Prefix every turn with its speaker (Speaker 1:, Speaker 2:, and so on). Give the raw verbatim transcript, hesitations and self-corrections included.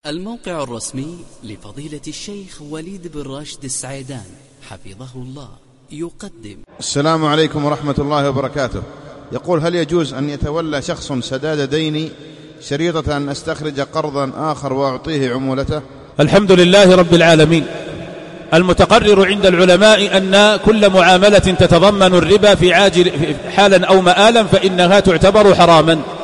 Speaker 1: الموقع الرسمي لفضيلة الشيخ وليد بن راشد السعيدان حفظه الله يقدم.
Speaker 2: السلام عليكم ورحمة الله وبركاته. يقول: هل يجوز أن يتولى شخص سداد ديني شريطة أن أستخرج قرضا آخر وأعطيه عمولته؟
Speaker 3: الحمد لله رب العالمين. المتقرر عند العلماء أن كل معاملة تتضمن الربا في عاجل حالا أو مآلا فإنها تعتبر حراما.